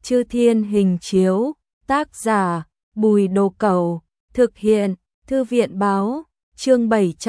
Chư Thiên Hình Chiếu, tác giả Bùi Đồ Cẩu, thực hiện Thư viện Báo, chương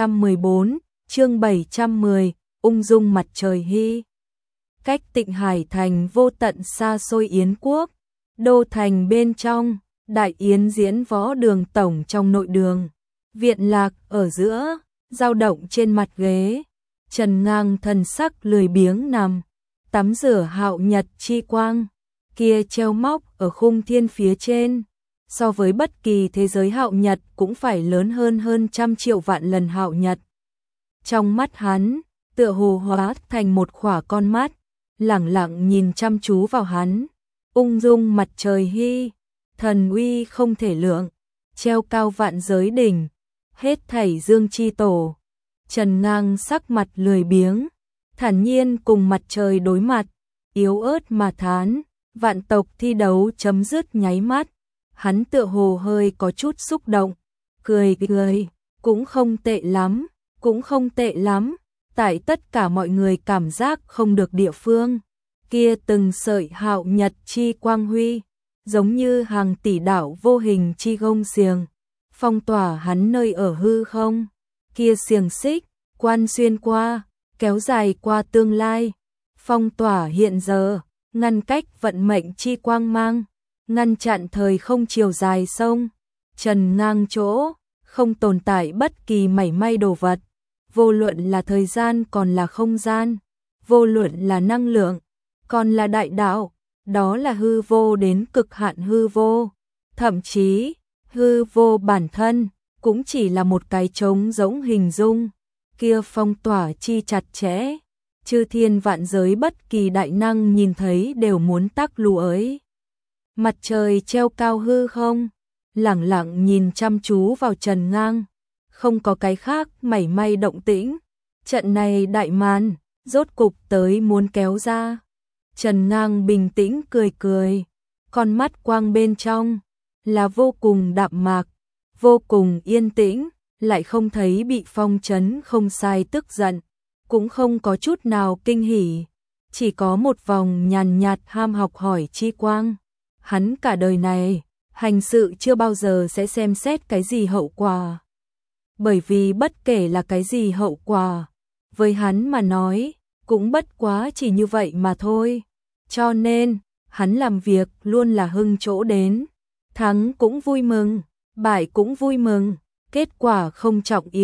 714, chương 710, ung dung mặt trời hy. Cách Tịnh Hải thành vô tận xa xôi Yến quốc, đô thành bên trong, đại yến diễn võ đường tổng trong nội đường, viện lạc ở giữa, dao động trên mặt ghế, Trần Ngang thần sắc lười biếng nằm, tắm rửa hạo nhật chi quang, kia treo móc ở khung thiên phía trên, so với bất kỳ thế giới hạo nhật cũng phải lớn hơn trăm triệu vạn lần hạo nhật. Trong mắt hắn, tựa hồ hóa thành một khỏa con mắt, lẳng lặng nhìn chăm chú vào hắn, ung dung mặt trời hy, thần uy không thể lượng, treo cao vạn giới đỉnh, hết thảy dương chi tổ. Trần Ngang sắc mặt lười biếng, thản nhiên cùng mặt trời đối mặt, yếu ớt mà thán, vạn tộc thi đấu chấm dứt nháy mắt, hắn tựa hồ hơi có chút xúc động, cười, cũng không tệ lắm, cũng không tệ lắm, tại tất cả mọi người cảm giác không được địa phương, kia từng sợi hạo nhật chi quang huy, giống như hàng tỷ đạo vô hình chi gông xiềng, phong tỏa hắn nơi ở hư không, kia xiềng xích, quan xuyên qua, kéo dài qua tương lai, phong tỏa hiện giờ, ngăn cách vận mệnh chi quang mang, ngăn chặn thời không chiều dài sông, Trần Ngang chỗ, không tồn tại bất kỳ mảy may đồ vật, vô luận là thời gian còn là không gian, vô luận là năng lượng, còn là đại đạo, đó là hư vô đến cực hạn hư vô, thậm chí, hư vô bản thân, cũng chỉ là một cái trống rỗng hình dung, kia phong tỏa chi chặt chẽ, chư thiên vạn giới bất kỳ đại năng nhìn thấy đều muốn tắc lù ấy. Mặt trời treo cao hư không, lẳng lặng nhìn chăm chú vào Trần Ngang, không có cái khác mảy may động tĩnh, trận này đại màn, rốt cục tới muốn kéo ra. Trần Ngang bình tĩnh cười, con mắt quang bên trong, là vô cùng đạm mạc, vô cùng yên tĩnh, lại không thấy bị phong trấn không sai tức giận, cũng không có chút nào kinh hỉ, chỉ có một vòng nhàn nhạt ham học hỏi chi quang. Hắn cả đời này, hành sự chưa bao giờ sẽ xem xét cái gì hậu quả. Bởi vì bất kể là cái gì hậu quả, với hắn mà nói, cũng bất quá chỉ như vậy mà thôi. Cho nên, hắn làm việc luôn là hưng chỗ đến, thắng cũng vui mừng, bại cũng vui mừng, kết quả không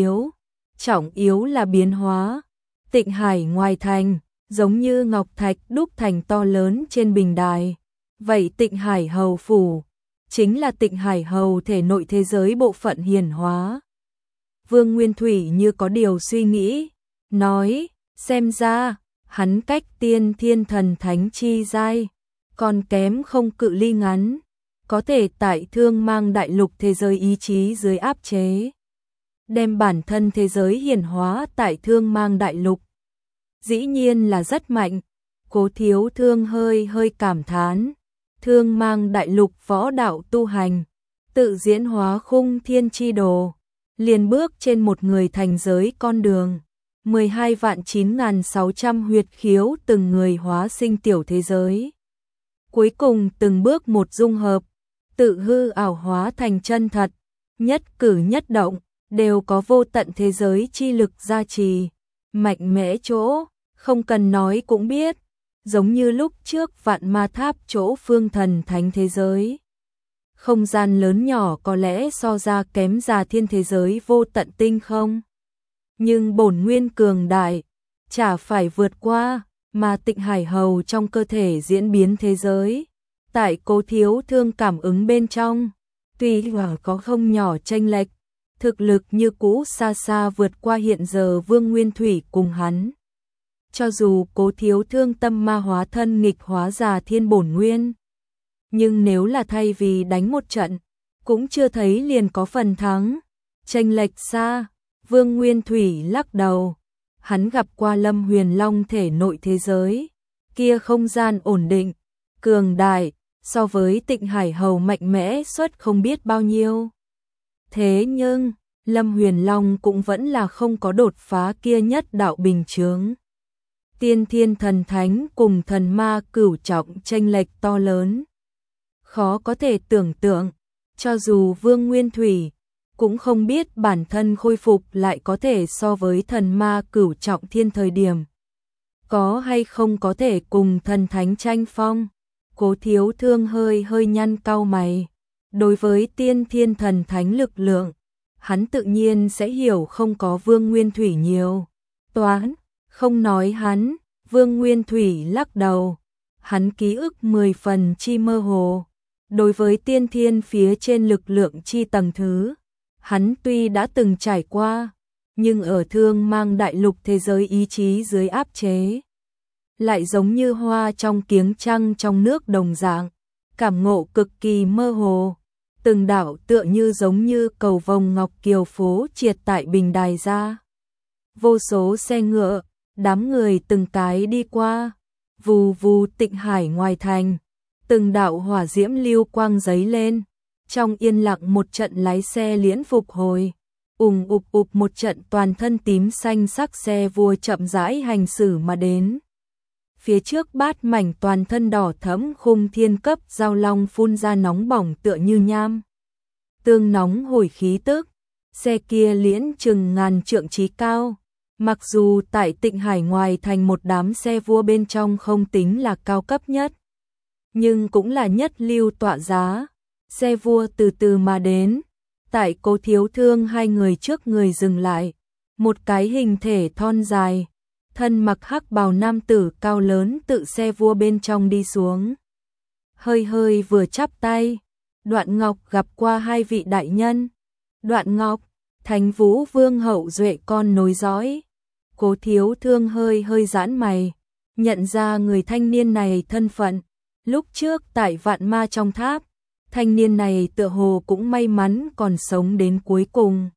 trọng yếu là biến hóa. Tịnh Hải ngoài thành, giống như ngọc thạch đúc thành to lớn trên bình đài. Vậy Tịnh Hải Hầu Phủ, chính là Tịnh Hải Hầu thể nội thế giới bộ phận hiển hóa. Vương Nguyên Thủy như có điều suy nghĩ, nói, xem ra, hắn cách tiên thiên thần thánh chi giai, còn kém không cự ly ngắn, có thể tại thương mang đại lục thế giới ý chí dưới áp chế, đem bản thân thế giới hiển hóa tại thương mang đại lục. Dĩ nhiên là rất mạnh, Cố Thiếu Thương hơi cảm thán, thương mang đại lục võ đạo tu hành, tự diễn hóa khung thiên chi đồ, liền bước trên một người thành giới con đường, 12.9.600 huyệt khiếu từng người hóa sinh tiểu thế giới. Cuối cùng từng bước một dung hợp, tự hư ảo hóa thành chân thật, nhất cử nhất động, đều có vô tận thế giới chi lực gia trì, mạnh mẽ chỗ, không cần nói cũng biết, giống như lúc trước Vạn Ma Tháp chỗ phương thần thánh thế giới. Không gian lớn nhỏ có lẽ so ra kém Già Thiên thế giới vô tận tinh không. Nhưng bổn nguyên cường đại, chả phải vượt qua, mà Tịnh Hải Hầu trong cơ thể diễn biến thế giới. Tại Cố Thiếu Thương cảm ứng bên trong, tuy là có không nhỏ chênh lệch, thực lực như cũ xa xa vượt qua hiện giờ Vương Nguyên Thủy cùng hắn. Cho dù Cố Thiếu Thương tâm ma hóa thân nghịch hóa Già Thiên bổn nguyên, nhưng nếu là thay vì đánh một trận, cũng chưa thấy liền có phần thắng. Chênh lệch xa, Vương Nguyên Thủy lắc đầu, hắn gặp qua Lâm Huyền Long thể nội thế giới, kia không gian ổn định, cường đại, so với Tịnh Hải Hầu mạnh mẽ suất không biết bao nhiêu. Thế nhưng, Lâm Huyền Long cũng vẫn là không có đột phá kia nhất đạo bình chướng. Tiên thiên thần thánh cùng thần ma cửu trọng chênh lệch to lớn, Khó có thể tưởng tượng, cho dù Vương Nguyên Thủy cũng không biết bản thân khôi phục lại có thể so với thần ma cửu trọng thiên thời điểm. Có hay không có thể cùng thần thánh tranh phong? Cố Thiếu Thương hơi nhăn cau mày. Đối với tiên thiên thần thánh lực lượng, hắn tự nhiên sẽ hiểu không có Vương Nguyên Thủy nhiều. Toán, không nói hắn, Vương Nguyên Thủy lắc đầu. Hắn ký ức 10 phần chi mơ hồ. Đối với tiên thiên phía trên lực lượng chi tầng thứ, hắn tuy đã từng trải qua, nhưng ở Thương Mang đại lục thế giới ý chí dưới áp chế, lại giống như hoa trong kiếng trăng trong nước đồng dạng, cảm ngộ cực kỳ mơ hồ. Từng đạo tựa như giống như cầu vồng ngọc kiều phố triệt tại bình đài ra. Vô số xe ngựa, đám người từng cái đi qua, vù vù Tịnh Hải ngoài thành, từng đạo hỏa diễm lưu quang giấy lên, trong yên lặng một trận lái xe liễn phục hồi, ùp một trận toàn thân tím xanh sắc xe vua chậm rãi hành xử mà đến. Phía trước bát mảnh toàn thân đỏ thẫm khung thiên cấp giao long phun ra nóng bỏng tựa như nham tương nóng hổi khí tức, xe kia liễn chừng ngàn trượng trí cao. Mặc dù tại Tịnh Hải ngoài thành một đám xe vua bên trong không tính là cao cấp nhất, nhưng cũng là nhất lưu tọa giá. Xe vua từ từ mà đến, tại Cố Thiếu Thương hai người trước người dừng lại, một cái hình thể thon dài, thân mặc hắc bào nam tử cao lớn tự xe vua bên trong đi xuống. Hơi vừa chắp tay, Đoạn Ngọc gặp qua hai vị đại nhân. Đoạn Ngọc, Thánh Vũ Vương hậu duệ con nối dõi. Cố Thiếu Thương hơi giãn mày, nhận ra người thanh niên này thân phận. Lúc trước tại Vạn Ma trong tháp, thanh niên này tựa hồ cũng may mắn còn sống đến cuối cùng.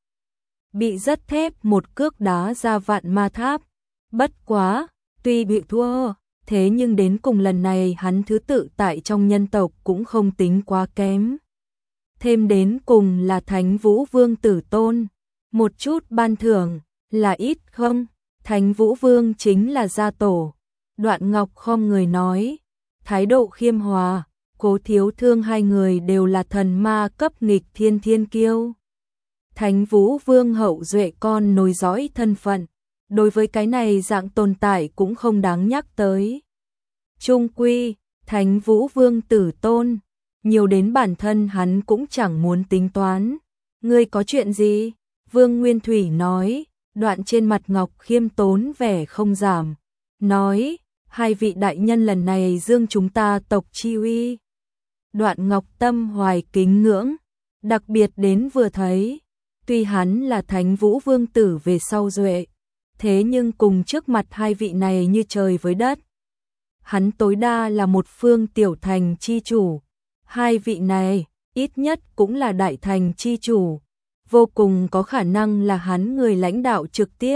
Bị rất thép một cước đá ra Vạn Ma tháp. Bất quá, tuy bị thua, thế nhưng đến cùng lần này hắn thứ tự tại trong nhân tộc cũng không tính quá kém. Thêm đến cùng là Thánh Vũ Vương tử tôn, một chút ban thưởng là ít không? Thánh Vũ Vương chính là gia tổ. Đoạn Ngọc khom người nói, thái độ khiêm hòa. Cố Thiếu Thương hai người đều là thần ma cấp nghịch thiên kiêu. Thánh Vũ Vương hậu duệ con nối dõi thân phận, đối với cái này dạng tồn tại cũng không đáng nhắc tới. Trung quy, Thánh Vũ Vương tử tôn, nhiều đến bản thân hắn cũng chẳng muốn tính toán. Ngươi có chuyện gì? Vương Nguyên Thủy nói. Đoạn trên mặt Ngọc khiêm tốn vẻ không giảm, nói, hai vị đại nhân lần này dương chúng ta tộc chi uy. Đoạn Ngọc tâm hoài kính ngưỡng, đặc biệt đến vừa thấy, tuy hắn là Thánh Vũ Vương tử về sau duệ, thế nhưng cùng trước mặt hai vị này như trời với đất. Hắn tối đa là một phương tiểu thành chi chủ, hai vị này ít nhất cũng là đại thành chi chủ, vô cùng có khả năng là hắn người lãnh đạo trực tiếp.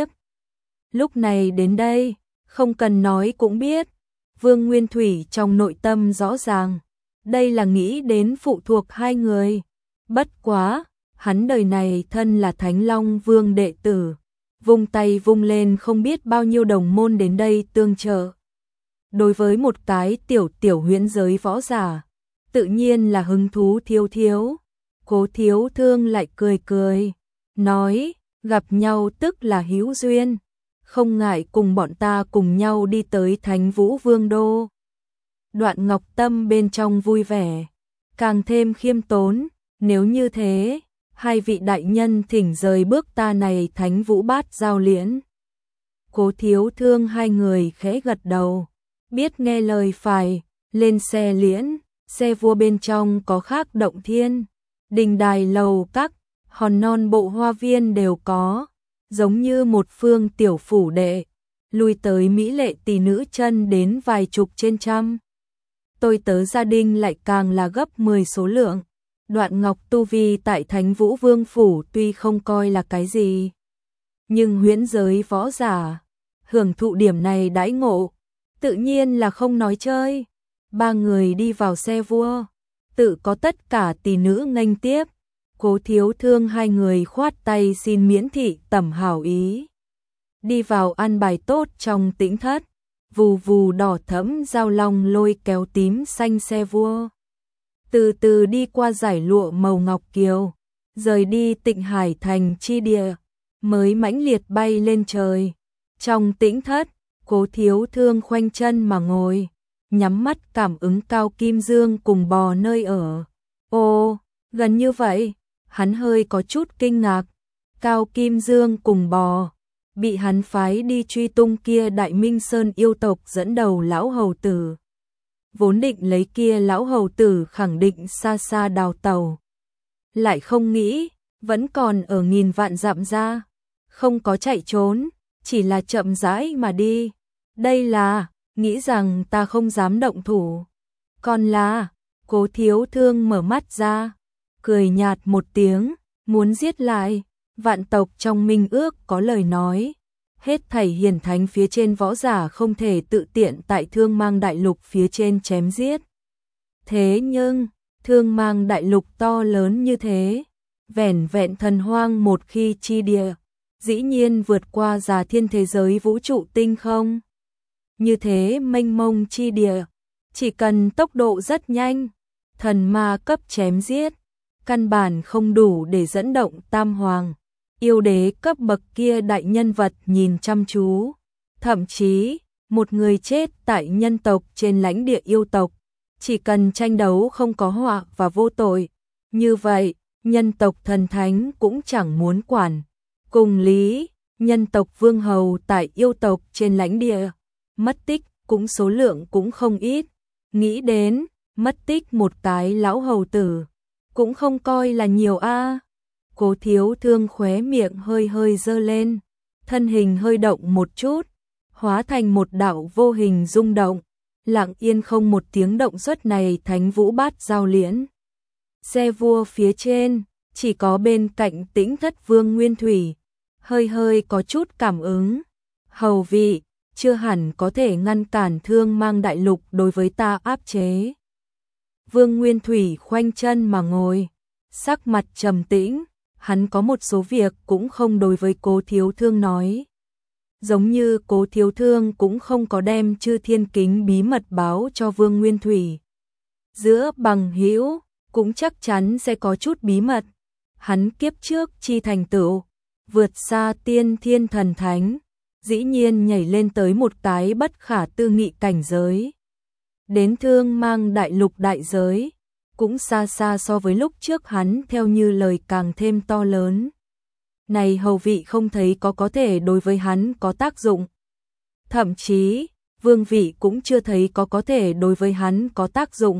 Lúc này đến đây, không cần nói cũng biết, Vương Nguyên Thủy trong nội tâm rõ ràng, đây là nghĩ đến phụ thuộc hai người. Bất quá, hắn đời này thân là Thánh Long Vương đệ tử, vung tay vung lên không biết bao nhiêu đồng môn đến đây tương trợ. Đối với một cái tiểu huyễn giới võ giả, tự nhiên là hứng thú thiếu. Cố Thiếu Thương lại cười, nói, gặp nhau tức là hữu duyên, không ngại cùng bọn ta cùng nhau đi tới Thánh Vũ Vương đô. Đoạn Ngọc tâm bên trong vui vẻ, càng thêm khiêm tốn, nếu như thế, hai vị đại nhân thỉnh rời bước ta này Thánh Vũ Bát giao liễn. Cố Thiếu Thương hai người khẽ gật đầu, biết nghe lời phải, lên xe liễn, xe vua bên trong có khác động thiên. Đình đài lầu các, hòn non bộ hoa viên đều có, giống như một phương tiểu phủ đệ, lui tới mỹ lệ tỷ nữ chân đến vài chục trên trăm. Tôi tớ gia đình lại càng là gấp 10 số lượng. Đoạn Ngọc tu vi tại Thánh Vũ Vương phủ tuy không coi là cái gì, nhưng huyễn giới võ giả hưởng thụ điểm này đãi ngộ, tự nhiên là không nói chơi. Ba người đi vào xe vua, tự có tất cả tỷ nữ nghênh tiếp. Cố Thiếu Thương hai người khoát tay xin miễn thị tẩm hảo ý. Đi vào ăn bài tốt trong tĩnh thất, vù vù đỏ thẫm giao long lôi kéo tím xanh xe vua. từ từ đi qua dải lụa màu ngọc kiều, rời đi Tịnh Hải thành chi địa, mới mãnh liệt bay lên trời. Trong tĩnh thất, Cố Thiếu Thương khoanh chân mà ngồi, nhắm mắt cảm ứng Cao Kim Dương cùng bò nơi ở. Ồ, gần như vậy, hắn hơi có chút kinh ngạc. Cao Kim Dương cùng bò, bị hắn phái đi truy tung kia Đại Minh Sơn yêu tộc dẫn đầu lão hầu tử. Vốn định lấy kia lão hầu tử khẳng định xa xa đào tàu. Lại không nghĩ, vẫn còn ở nghìn vạn dặm ra, không có chạy trốn, chỉ là chậm rãi mà đi. Đây là, nghĩ rằng ta không dám động thủ. Còn là, Cố Thiếu Thương mở mắt ra, cười nhạt một tiếng, muốn giết lại. Vạn tộc trong minh ước có lời nói, hết thảy hiển thánh phía trên võ giả không thể tự tiện tại Thương Mang Đại Lục phía trên chém giết. Thế nhưng, Thương Mang Đại Lục to lớn như thế, vẻn vẹn thần hoang một khi chi địa, dĩ nhiên vượt qua già thiên thế giới vũ trụ tinh không. Như thế mênh mông chi địa, chỉ cần tốc độ rất nhanh, thần ma cấp chém giết, căn bản không đủ để dẫn động tam hoàng, yêu đế cấp bậc kia đại nhân vật nhìn chăm chú. Thậm chí, một người chết tại nhân tộc trên lãnh địa yêu tộc, chỉ cần tranh đấu không có họa và vô tội, như vậy, nhân tộc thần thánh cũng chẳng muốn quản. Cùng lý, nhân tộc vương hầu tại yêu tộc trên lãnh địa, mất tích cũng số lượng cũng không ít. Nghĩ đến, mất tích một cái lão hầu tử, cũng không coi là nhiều a. Cố Thiếu Thương khóe miệng hơi hơi giơ lên, thân hình hơi động một chút, hóa thành một đạo vô hình rung động, lặng yên không một tiếng động xuất này Thánh Vũ Bát Giao Liễn. Xe vua phía trên, chỉ có bên cạnh Tĩnh Thất Vương Nguyên Thủy, hơi hơi có chút cảm ứng. Hầu vị, chưa hẳn có thể ngăn cản Thương Mang Đại Lục đối với ta áp chế. Vương Nguyên Thủy khoanh chân mà ngồi, sắc mặt trầm tĩnh, hắn có một số việc cũng không đối với Cố Thiếu Thương nói. Giống như Cố Thiếu Thương cũng không có đem Chư Thiên Kính bí mật báo cho Vương Nguyên Thủy. Giữa bằng hữu cũng chắc chắn sẽ có chút bí mật. Hắn kiếp trước chi thành tựu, vượt xa tiên thiên thần thánh, dĩ nhiên nhảy lên tới một cái bất khả tư nghị cảnh giới. Đến Thương Mang Đại Lục đại giới, cũng xa xa so với lúc trước hắn theo như lời càng thêm to lớn. Này hầu vị không thấy có thể đối với hắn có tác dụng. Thậm chí, vương vị cũng chưa thấy có thể đối với hắn có tác dụng.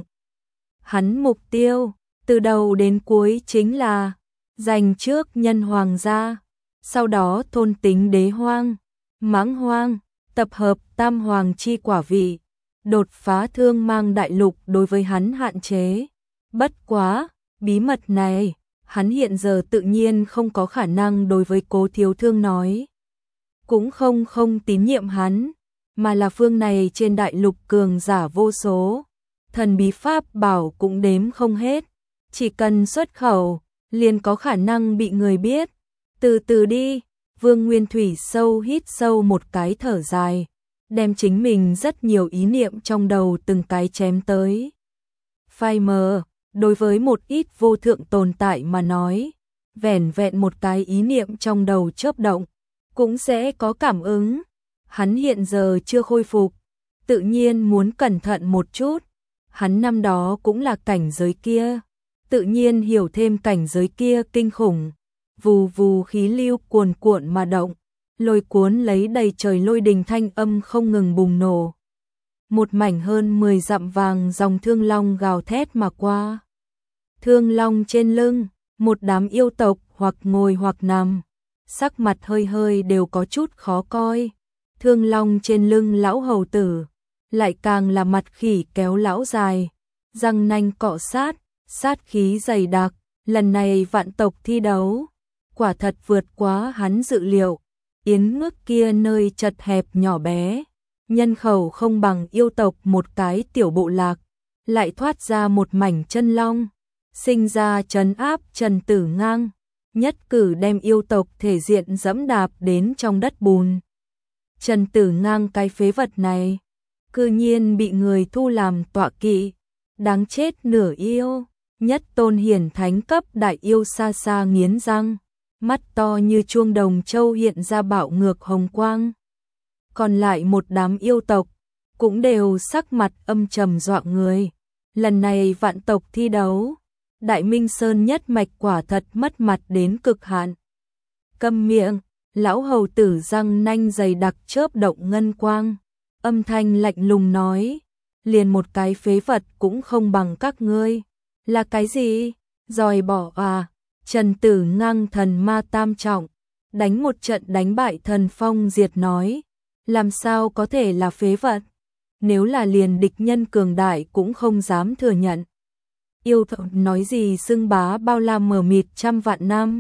Hắn mục tiêu, từ đầu đến cuối chính là giành trước nhân hoàng gia, sau đó thôn tính đế hoang, mãng hoang, tập hợp tam hoàng chi quả vị, đột phá Thương Mang Đại Lục đối với hắn hạn chế. Bất quá, bí mật này, hắn hiện giờ tự nhiên không có khả năng đối với Cố Thiếu Thương nói. Cũng không tín nhiệm hắn, mà là phương này trên đại lục cường giả vô số. Thần bí pháp bảo cũng đếm không hết, chỉ cần xuất khẩu, liền có khả năng bị người biết. Từ từ đi, Vương Nguyên Thủy hít sâu một cái thở dài, đem chính mình rất nhiều ý niệm trong đầu từng cái chém tới. Phai mờ, đối với một ít vô thượng tồn tại mà nói, vẻn vẹn một cái ý niệm trong đầu chớp động, cũng sẽ có cảm ứng. Hắn hiện giờ chưa khôi phục, tự nhiên muốn cẩn thận một chút. Hắn năm đó cũng là cảnh giới kia, tự nhiên hiểu thêm cảnh giới kia kinh khủng. Vù vù khí lưu cuồn cuộn mà động, lôi cuốn lấy đầy trời lôi đình thanh âm không ngừng bùng nổ. Một mảnh hơn 10 dặm vàng dòng thương long gào thét mà qua. Thương long trên lưng, một đám yêu tộc hoặc ngồi hoặc nằm, sắc mặt hơi hơi đều có chút khó coi. Thương long trên lưng lão hầu tử, lại càng là mặt khỉ kéo lão dài, răng nanh cọ sát, sát khí dày đặc. Lần này vạn tộc thi đấu, quả thật vượt quá hắn dự liệu. Yến ngước kia nơi chật hẹp nhỏ bé, nhân khẩu không bằng yêu tộc một cái tiểu bộ lạc, lại thoát ra một mảnh chân long, sinh ra trấn áp Trần Tử Ngang, nhất cử đem yêu tộc thể diện dẫm đạp đến trong đất bùn. Trần Tử Ngang cái phế vật này, cư nhiên bị người thu làm tọa kỵ, đáng chết nửa yêu. Nhất tôn hiển thánh cấp đại yêu xa xa nghiến răng, mắt to như chuông đồng châu hiện ra bạo ngược hồng quang. Còn lại một đám yêu tộc, cũng đều sắc mặt âm trầm dọa người. Lần này vạn tộc thi đấu, Đại Minh Sơn nhất mạch quả thật mất mặt đến cực hạn. Câm miệng, lão hầu tử răng nanh dày đặc chớp động ngân quang, âm thanh lạnh lùng nói, liền một cái phế vật cũng không bằng các ngươi. Là cái gì? Dòi bỏ à? Trần Tử ngang thần ma tam trọng, đánh một trận đánh bại thần phong diệt nói, làm sao có thể là phế vật? Nếu là liền địch nhân cường đại cũng không dám thừa nhận. Yêu tộc nói gì xưng bá bao la mờ mịt trăm vạn năm.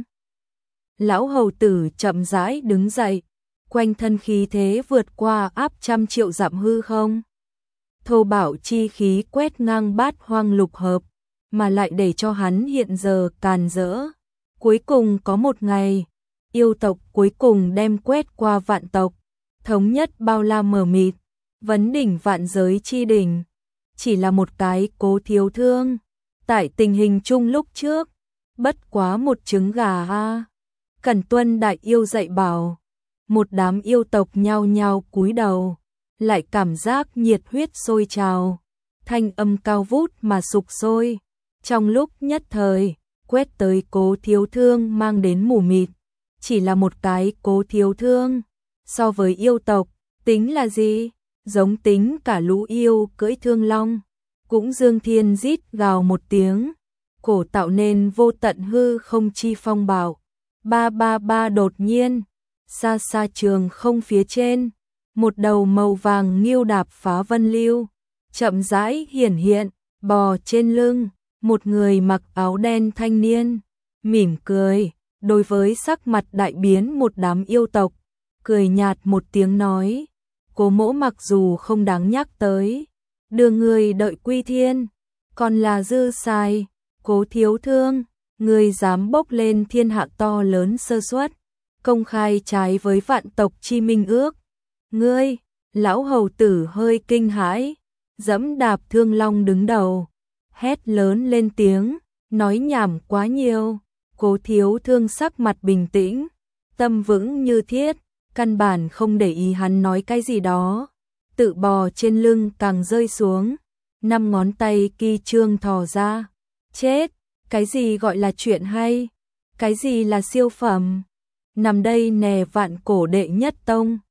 Lão hầu tử chậm rãi đứng dậy, quanh thân khí thế vượt qua áp trăm triệu dặm hư không. Thô bạo chi khí quét ngang bát hoang lục hợp, mà lại để cho hắn hiện giờ càn rỡ. Cuối cùng có một ngày, yêu tộc cuối cùng đem quét qua vạn tộc, thống nhất bao la mờ mịt, vấn đỉnh vạn giới chi đỉnh. Chỉ là một cái Cố Thiếu Thương, tại tình hình chung lúc trước, bất quá một trứng gà ha. Cẩn Tuân đại yêu dạy bảo, một đám yêu tộc nhao nhao cúi đầu, lại cảm giác nhiệt huyết sôi trào, thanh âm cao vút mà sục sôi. Trong lúc nhất thời, quét tới Cố Thiếu Thương mang đến mù mịt, chỉ là một cái Cố Thiếu Thương, so với yêu tộc, tính là gì? Giống tính cả lũ yêu cưỡi thương long, cũng dương thiên rít gào một tiếng, cổ tạo nên vô tận hư không chi phong bạo. Ba ba ba đột nhiên, xa xa trường không phía trên, một đầu màu vàng nghiêu đạp phá vân lưu, chậm rãi hiển hiện, bò trên lưng, một người mặc áo đen thanh niên, mỉm cười, đối với sắc mặt đại biến một đám yêu tộc, cười nhạt một tiếng nói, Cố mỗ mặc dù không đáng nhắc tới, đưa người đợi quy thiên, còn là dư sai, Cố Thiếu Thương, người dám bốc lên thiên hạ to lớn sơ suất, công khai trái với vạn tộc chi minh ước. Ngươi, lão hầu tử hơi kinh hãi, dẫm đạp Thương Long đứng đầu, hét lớn lên tiếng, nói nhảm quá nhiều. Cố Thiếu Thương sắc mặt bình tĩnh, tâm vững như thiết, căn bản không để ý hắn nói cái gì đó, tự bò trên lưng càng rơi xuống, 5 ngón tay kỳ trương thò ra. Chết, cái gì gọi là chuyện hay, cái gì là siêu phẩm, nằm đây nè vạn cổ đệ nhất tông,